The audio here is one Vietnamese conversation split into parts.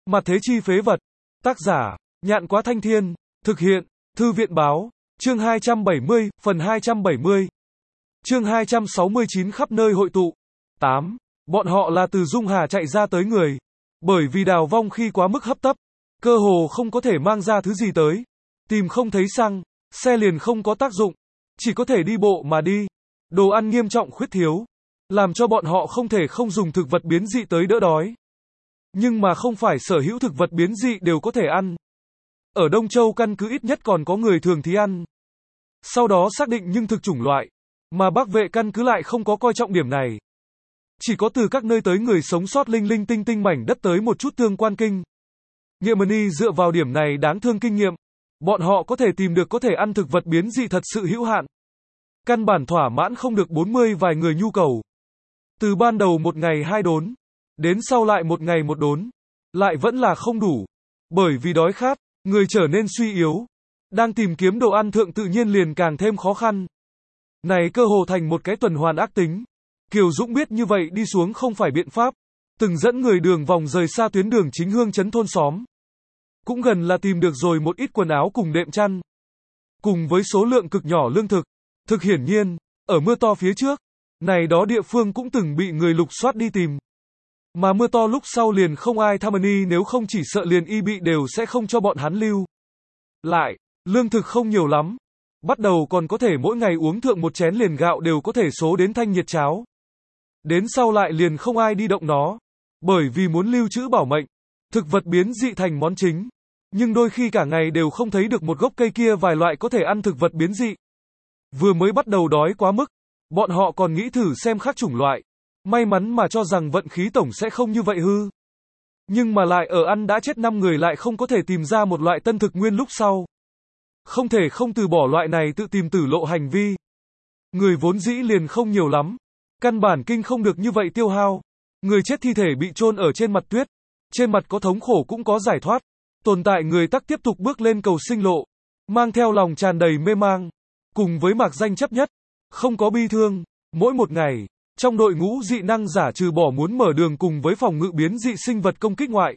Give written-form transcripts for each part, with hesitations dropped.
Mặt thế chi phế vật. Tác giả, Nhạn Quá Thanh Thiên. Thực hiện, Thư viện Báo. Chương 270, phần 270. Chương 269 khắp nơi hội tụ. 8. Bọn họ là từ Dung Hà chạy ra tới người. Bởi vì Đào Vong khi quá mức hấp tấp, cơ hồ không có thể mang ra thứ gì tới. Tìm không thấy xăng, xe liền không có tác dụng, chỉ có thể đi bộ mà đi. Đồ ăn nghiêm trọng khuyết thiếu, làm cho bọn họ không thể không dùng thực vật biến dị tới đỡ đói. Nhưng mà không phải sở hữu thực vật biến dị đều có thể ăn. Ở Đông Châu căn cứ ít nhất còn có người thường thì ăn. Sau đó xác định nhưng thực chủng loại, mà Bắc Vệ căn cứ lại không có coi trọng điểm này. Chỉ có từ các nơi tới người sống sót linh linh tinh tinh mảnh đất tới một chút tương quan kinh. Nghiệm dựa vào điểm này đáng thương kinh nghiệm, bọn họ có thể tìm được có thể ăn thực vật biến dị thật sự hữu hạn. Căn bản thỏa mãn không được 40 vài người nhu cầu. Từ ban đầu một ngày 2 đốn, đến sau lại một ngày 1 đốn, lại vẫn là không đủ. Bởi vì đói khát, người trở nên suy yếu. Đang tìm kiếm đồ ăn thượng tự nhiên liền càng thêm khó khăn. Này cơ hồ thành một cái tuần hoàn ác tính. Kiều Dũng biết như vậy đi xuống không phải biện pháp. Từng dẫn người đường vòng rời xa tuyến đường chính hương trấn thôn xóm. Cũng gần là tìm được rồi một ít quần áo cùng đệm chăn. Cùng với số lượng cực nhỏ lương thực. Thực hiển nhiên, ở mưa to phía trước, này đó địa phương cũng từng bị người lục soát đi tìm. Mà mưa to lúc sau liền không ai tham nếu không chỉ sợ liền y bị đều sẽ không cho bọn hắn lưu. Lại, lương thực không nhiều lắm. Bắt đầu còn có thể mỗi ngày uống thượng một chén liền gạo đều có thể số đến thanh nhiệt cháo. Đến sau lại liền không ai đi động nó. Bởi vì muốn lưu trữ bảo mệnh. Thực vật biến dị thành món chính. Nhưng đôi khi cả ngày đều không thấy được một gốc cây kia vài loại có thể ăn thực vật biến dị. Vừa mới bắt đầu đói quá mức. Bọn họ còn nghĩ thử xem khác chủng loại. May mắn mà cho rằng vận khí tổng sẽ không như vậy hư. Nhưng mà lại ở ăn đã chết 5 người lại không có thể tìm ra một loại tân thực nguyên lúc sau. Không thể không từ bỏ loại này tự tìm tử lộ hành vi. Người vốn dĩ liền không nhiều lắm. Căn bản kinh không được như vậy tiêu hao. Người chết thi thể bị chôn ở trên mặt tuyết. Trên mặt có thống khổ cũng có giải thoát. Tồn tại người tắc tiếp tục bước lên cầu sinh lộ. Mang theo lòng tràn đầy mê mang. Cùng với mạc danh chấp nhất. Không có bi thương. Mỗi một ngày, trong đội ngũ dị năng giả trừ bỏ muốn mở đường cùng với phòng ngự biến dị sinh vật công kích ngoại.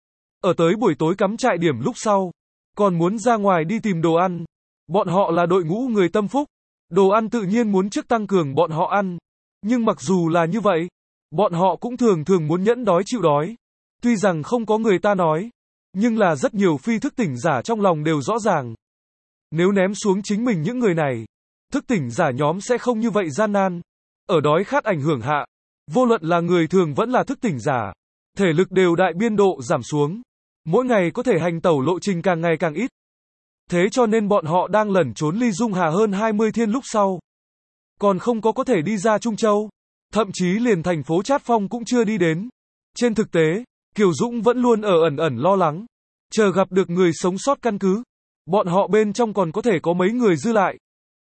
Ở tới buổi tối cắm trại điểm lúc sau. Còn muốn ra ngoài đi tìm đồ ăn. Bọn họ là đội ngũ người tâm phúc. Đồ ăn tự nhiên muốn trước tăng cường bọn họ ăn. Nhưng mặc dù là như vậy, bọn họ cũng thường thường muốn nhẫn đói chịu đói. Tuy rằng không có người ta nói, nhưng là rất nhiều phi thức tỉnh giả trong lòng đều rõ ràng. Nếu ném xuống chính mình những người này, thức tỉnh giả nhóm sẽ không như vậy gian nan. Ở đói khát ảnh hưởng hạ, vô luận là người thường vẫn là thức tỉnh giả, thể lực đều đại biên độ giảm xuống. Mỗi ngày có thể hành tẩu lộ trình càng ngày càng ít. Thế cho nên bọn họ đang lẩn trốn ly Dung Hà hơn 20 thiên lúc sau. Còn không có thể đi ra Trung Châu. Thậm chí liền thành phố Trát Phong cũng chưa đi đến. Trên thực tế, Kiều Dũng vẫn luôn ở ẩn ẩn lo lắng. Chờ gặp được người sống sót căn cứ. Bọn họ bên trong còn có thể có mấy người dư lại.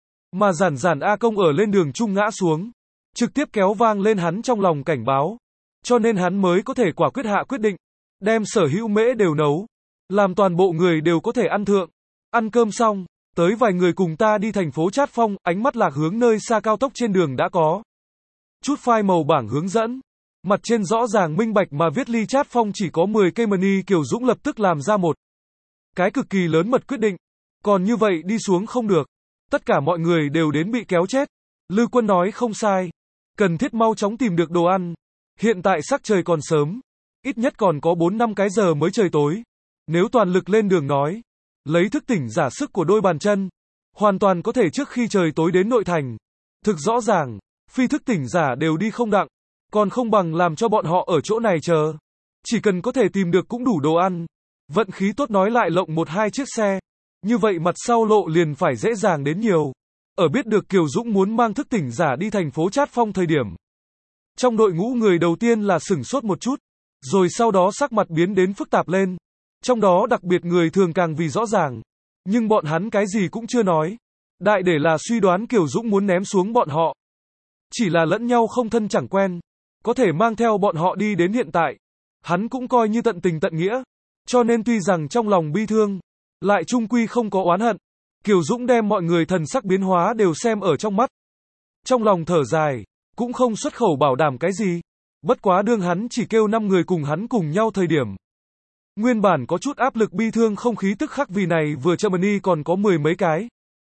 Mà giản giản A Công ở lên đường trung ngã xuống. Trực tiếp kéo vang lên hắn trong lòng cảnh báo. Cho nên hắn mới có thể quả quyết hạ quyết định. Đem sở hữu mễ đều nấu. Làm toàn bộ người đều có thể ăn thượng. Ăn cơm xong, tới vài người cùng ta đi thành phố Trát Phong, ánh mắt lạc hướng nơi xa cao tốc trên đường đã có. Chút phai màu bảng hướng dẫn. Mặt trên rõ ràng minh bạch mà viết ly Trát Phong chỉ có 10 cây money. Kiều Dũng lập tức làm ra một cái cực kỳ lớn mật quyết định. Còn như vậy đi xuống không được. Tất cả mọi người đều đến bị kéo chết. Lư Quân nói không sai. Cần thiết mau chóng tìm được đồ ăn. Hiện tại sắc trời còn sớm. Ít nhất còn có 4-5 cái giờ mới trời tối. Nếu toàn lực lên đường nói. Lấy thức tỉnh giả sức của đôi bàn chân. Hoàn toàn có thể trước khi trời tối đến nội thành. Thực rõ ràng. Phi thức tỉnh giả đều đi không đặng. Còn không bằng làm cho bọn họ ở chỗ này chờ. Chỉ cần có thể tìm được cũng đủ đồ ăn. Vận khí tốt nói lại lộng 1-2 chiếc xe. Như vậy mặt sau lộ liền phải dễ dàng đến nhiều. Ở biết được Kiều Dũng muốn mang thức tỉnh giả đi thành phố Trát Phong thời điểm. Trong đội ngũ người đầu tiên là sửng sốt một chút. Rồi sau đó sắc mặt biến đến phức tạp lên. Trong đó đặc biệt người thường càng vì rõ ràng. Nhưng bọn hắn cái gì cũng chưa nói. Đại để là suy đoán Kiều Dũng muốn ném xuống bọn họ. Chỉ là lẫn nhau không thân chẳng quen. Có thể mang theo bọn họ đi đến hiện tại. Hắn cũng coi như tận tình tận nghĩa. Cho nên tuy rằng trong lòng bi thương. Lại chung quy không có oán hận. Kiều Dũng đem mọi người thần sắc biến hóa đều xem ở trong mắt. Trong lòng thở dài. Cũng không xuất khẩu bảo đảm cái gì. Bất quá đương hắn chỉ kêu 5 người cùng hắn cùng nhau thời điểm. Nguyên bản có chút áp lực bi thương không khí tức khắc vì này vừa Germany còn có 10 mấy cái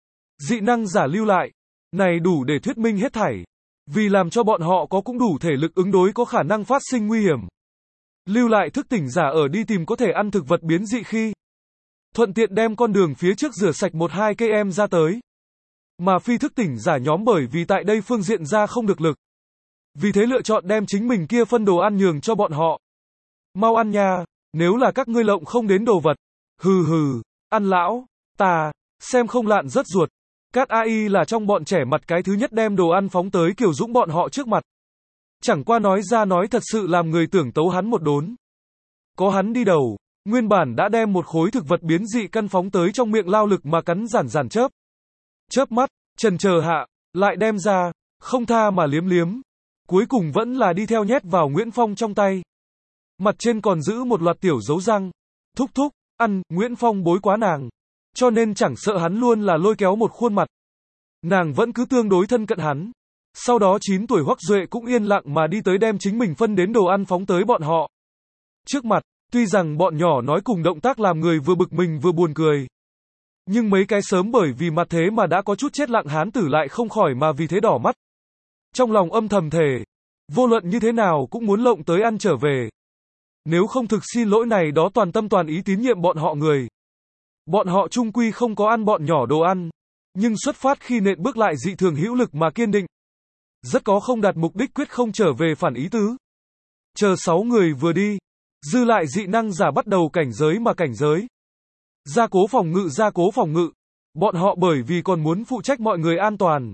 dị năng giả lưu lại. Này đủ để thuyết minh hết thảy. Vì làm cho bọn họ có cũng đủ thể lực ứng đối có khả năng phát sinh nguy hiểm. Lưu lại thức tỉnh giả ở đi tìm có thể ăn thực vật biến dị khi. Thuận tiện đem con đường phía trước rửa sạch 1-2 cây em ra tới. Mà phi thức tỉnh giả nhóm bởi vì tại đây phương diện ra không được lực. Vì thế lựa chọn đem chính mình kia phân đồ ăn nhường cho bọn họ. Mau ăn nha, nếu là các ngươi lộng không đến đồ vật. Hừ hừ, ăn lão, ta, xem không lạn rất ruột. Cát AI là trong bọn trẻ mặt cái thứ nhất đem đồ ăn phóng tới Kiều Dũng bọn họ trước mặt. Chẳng qua nói ra nói thật sự làm người tưởng tấu hắn một đốn. Có hắn đi đầu, nguyên bản đã đem một khối thực vật biến dị căn phóng tới trong miệng lao lực mà cắn giản chớp. Chớp mắt, chần chờ hạ, lại đem ra, không tha mà liếm liếm. Cuối cùng vẫn là đi theo nhét vào Nguyễn Phong trong tay. Mặt trên còn giữ một loạt tiểu dấu răng. Thúc thúc, ăn, Nguyễn Phong bối quá nàng. Cho nên chẳng sợ hắn luôn là lôi kéo một khuôn mặt. Nàng vẫn cứ tương đối thân cận hắn. Sau đó 9 tuổi Hoắc Duệ cũng yên lặng mà đi tới đem chính mình phân đến đồ ăn phóng tới bọn họ. Trước mặt, tuy rằng bọn nhỏ nói cùng động tác làm người vừa bực mình vừa buồn cười. Nhưng mấy cái sớm bởi vì mặt thế mà đã có chút chết lặng hán tử lại không khỏi mà vì thế đỏ mắt. Trong lòng âm thầm thề, vô luận như thế nào cũng muốn lộng tới ăn trở về. Nếu không thực xin lỗi này đó toàn tâm toàn ý tín nhiệm bọn họ người. Bọn họ chung quy không có ăn bọn nhỏ đồ ăn, nhưng xuất phát khi nện bước lại dị thường hữu lực mà kiên định. Rất có không đạt mục đích quyết không trở về phản ý tứ. Chờ 6 người vừa đi, dư lại dị năng giả bắt đầu cảnh giới mà cảnh giới. Gia cố phòng ngự, bọn họ bởi vì còn muốn phụ trách mọi người an toàn.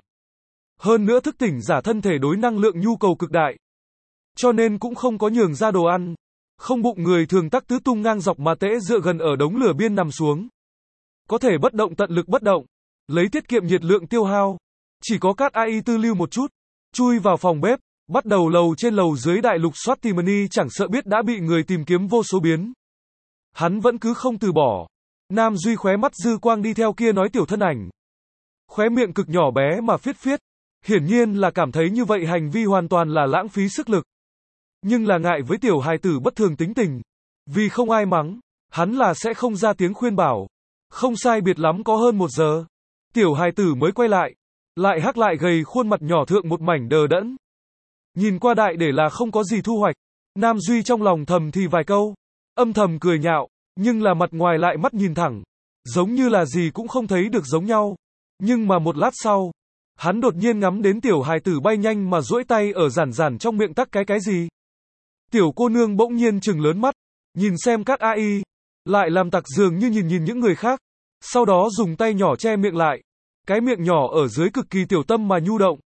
Hơn nữa thức tỉnh giả thân thể đối năng lượng nhu cầu cực đại. Cho nên cũng không có nhường ra đồ ăn. Không bụng người thường tắc tứ tung ngang dọc mà tễ dựa gần ở đống lửa biên nằm xuống. Có thể bất động tận lực bất động. Lấy tiết kiệm nhiệt lượng tiêu hao. Chỉ có Cát AI tư lưu một chút. Chui vào phòng bếp. Bắt đầu lầu trên lầu dưới đại lục soát Timony chẳng sợ biết đã bị người tìm kiếm vô số biến. Hắn vẫn cứ không từ bỏ. Nam Duy khóe mắt dư quang đi theo kia nói tiểu thân ảnh. Khóe miệng cực nhỏ bé mà phiết. Hiển nhiên là cảm thấy như vậy hành vi hoàn toàn là lãng phí sức lực. Nhưng là ngại với tiểu hài tử bất thường tính tình. Vì không ai mắng, hắn là sẽ không ra tiếng khuyên bảo. Không sai biệt lắm có hơn 1 giờ. Tiểu hài tử mới quay lại. Lại hắc lại gầy khuôn mặt nhỏ thượng một mảnh đờ đẫn. Nhìn qua đại để là không có gì thu hoạch. Nam Duy trong lòng thầm thì vài câu. Âm thầm cười nhạo. Nhưng là mặt ngoài lại mắt nhìn thẳng. Giống như là gì cũng không thấy được giống nhau. Nhưng mà một lát sau. Hắn đột nhiên ngắm đến tiểu hài tử bay nhanh mà duỗi tay ở giản trong miệng tắc cái gì. Tiểu cô nương bỗng nhiên trừng lớn mắt. Nhìn xem Cát AI. Lại làm tặc dường như nhìn những người khác. Sau đó dùng tay nhỏ che miệng lại. Cái miệng nhỏ ở dưới cực kỳ tiểu tâm mà nhu động.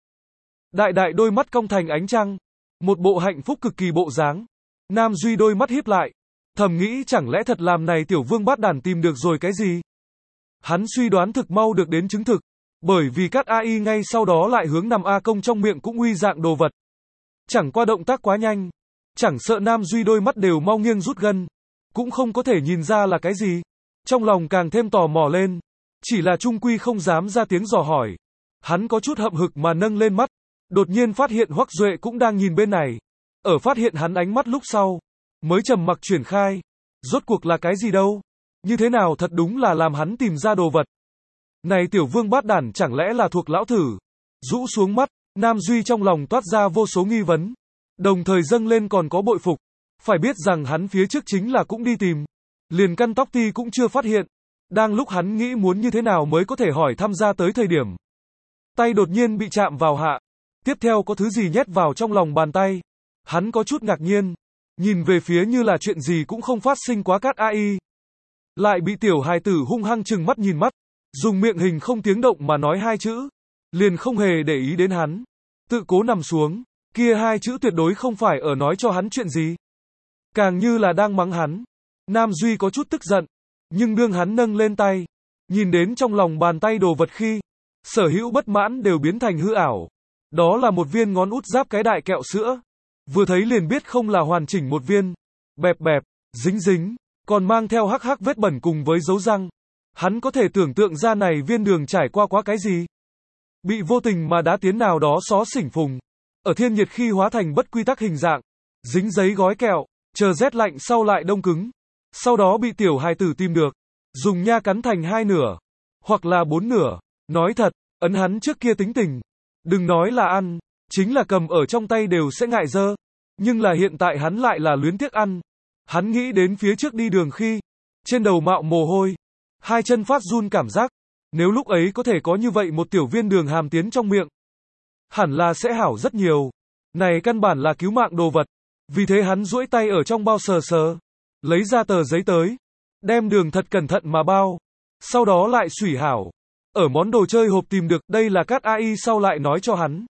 Đại đôi mắt cong thành ánh trăng. Một bộ hạnh phúc cực kỳ bộ dáng. Nam Duy đôi mắt híp lại. Thầm nghĩ chẳng lẽ thật làm này tiểu vương bát đàn tìm được rồi cái gì. Hắn suy đoán thực mau được đến chứng thực. Bởi vì Cát AI ngay sau đó lại hướng nằm A công trong miệng cũng uy dạng đồ vật. Chẳng qua động tác quá nhanh. Chẳng sợ Nam Duy đôi mắt đều mau nghiêng rút gân. Cũng không có thể nhìn ra là cái gì. Trong lòng càng thêm tò mò lên. Chỉ là trung quy không dám ra tiếng dò hỏi. Hắn có chút hậm hực mà nâng lên mắt. Đột nhiên phát hiện Hoắc Duệ cũng đang nhìn bên này. Ở phát hiện hắn ánh mắt lúc sau. Mới trầm mặc chuyển khai. Rốt cuộc là cái gì đâu. Như thế nào thật đúng là làm hắn tìm ra đồ vật. Này tiểu vương bát đản chẳng lẽ là thuộc lão thử. Rũ xuống mắt. Nam Duy trong lòng toát ra vô số nghi vấn. Đồng thời dâng lên còn có bội phục. Phải biết rằng hắn phía trước chính là cũng đi tìm. Liền căn tóc ti cũng chưa phát hiện. Đang lúc hắn nghĩ muốn như thế nào mới có thể hỏi thăm ra tới thời điểm. Tay đột nhiên bị chạm vào hạ. Tiếp theo có thứ gì nhét vào trong lòng bàn tay. Hắn có chút ngạc nhiên. Nhìn về phía như là chuyện gì cũng không phát sinh quá Cát AI. Lại bị tiểu hài tử hung hăng chừng mắt nhìn mắt. Dùng miệng hình không tiếng động mà nói 2 chữ. Liền không hề để ý đến hắn. Tự cố nằm xuống. Kia 2 chữ tuyệt đối không phải ở nói cho hắn chuyện gì. Càng như là đang mắng hắn. Nam Duy có chút tức giận. Nhưng đương hắn nâng lên tay. Nhìn đến trong lòng bàn tay đồ vật khi. Sở hữu bất mãn đều biến thành hư ảo. Đó là một viên ngón út giáp cái đại kẹo sữa. Vừa thấy liền biết không là hoàn chỉnh một viên. Bẹp, dính. Còn mang theo hắc vết bẩn cùng với dấu răng. Hắn có thể tưởng tượng ra này viên đường trải qua quá cái gì. Bị vô tình mà đá tiến nào đó xó xỉnh phùng. Ở thiên nhiệt khi hóa thành bất quy tắc hình dạng. Dính giấy gói kẹo. Chờ rét lạnh sau lại đông cứng. Sau đó bị tiểu hài tử tìm được, dùng nha cắn thành 2 nửa, hoặc là 4 nửa. Nói thật, ấn hắn trước kia tính tình, đừng nói là ăn, chính là cầm ở trong tay đều sẽ ngại dơ. Nhưng là hiện tại hắn lại là luyến tiếc ăn. Hắn nghĩ đến phía trước đi đường khi, trên đầu mạo mồ hôi, hai chân phát run cảm giác, nếu lúc ấy có thể có như vậy một tiểu viên đường hàm tiến trong miệng, hẳn là sẽ hảo rất nhiều. Này căn bản là cứu mạng đồ vật. Vì thế hắn duỗi tay ở trong bao sờ sờ, lấy ra tờ giấy tới, đem đường thật cẩn thận mà bao, sau đó lại xủy hảo. Ở món đồ chơi hộp tìm được, đây là Cát AI sau lại nói cho hắn.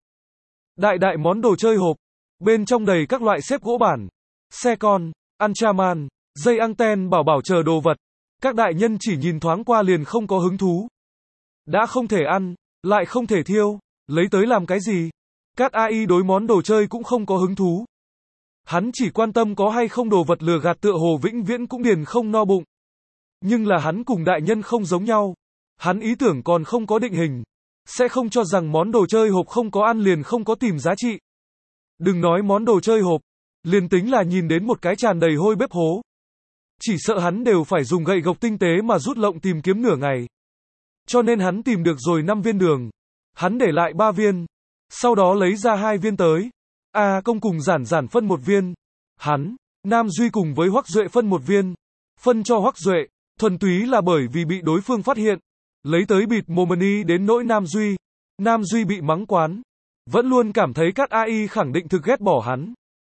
Đại món đồ chơi hộp, bên trong đầy các loại xếp gỗ bản, xe con, Antraman, dây anten bảo chờ đồ vật. Các đại nhân chỉ nhìn thoáng qua liền không có hứng thú. Đã không thể ăn, lại không thể thiêu, lấy tới làm cái gì? Cát AI đối món đồ chơi cũng không có hứng thú. Hắn chỉ quan tâm có hay không đồ vật lừa gạt, tựa hồ vĩnh viễn cũng điền không no bụng. Nhưng là hắn cùng đại nhân không giống nhau. Hắn ý tưởng còn không có định hình. Sẽ không cho rằng món đồ chơi hộp không có ăn liền không có tìm giá trị. Đừng nói món đồ chơi hộp, liền tính là nhìn đến một cái tràn đầy hôi bếp hố, chỉ sợ hắn đều phải dùng gậy gộc tinh tế mà rút lộng tìm kiếm nửa ngày. Cho nên hắn tìm được rồi 5 viên đường. Hắn để lại 3 viên. Sau đó lấy ra 2 viên tới. Công cùng giản phân 1 viên. Hắn, Nam Duy cùng với Hoắc Duệ phân 1 viên. Phân cho Hoắc Duệ, thuần túy là bởi vì bị đối phương phát hiện. Lấy tới bịt mồm đến nỗi Nam Duy bị mắng quán. Vẫn luôn cảm thấy Cát AI khẳng định thực ghét bỏ hắn.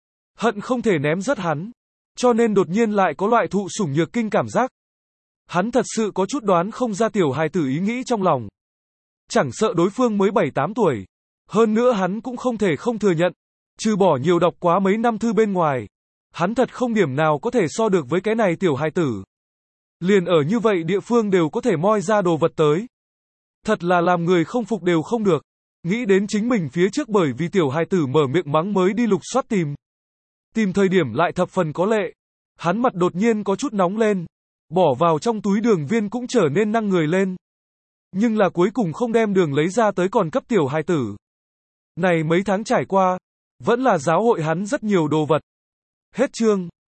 Hận không thể ném rớt hắn. Cho nên đột nhiên lại có loại thụ sủng nhược kinh cảm giác. Hắn thật sự có chút đoán không ra tiểu hài tử ý nghĩ trong lòng. Chẳng sợ đối phương mới 7-8 tuổi. Hơn nữa hắn cũng không thể không thừa nhận. Trừ bỏ nhiều đọc quá mấy năm thư bên ngoài. Hắn thật không điểm nào có thể so được với cái này tiểu hài tử. Liền ở như vậy địa phương đều có thể moi ra đồ vật tới. Thật là làm người không phục đều không được. Nghĩ đến chính mình phía trước bởi vì tiểu hài tử mở miệng mắng mới đi lục soát tìm. Tìm thời điểm lại thập phần có lệ. Hắn mặt đột nhiên có chút nóng lên. Bỏ vào trong túi đường viên cũng trở nên năng người lên. Nhưng là cuối cùng không đem đường lấy ra tới còn cấp tiểu hài tử. Này mấy tháng trải qua, vẫn là giáo hội hắn rất nhiều đồ vật. Hết chương.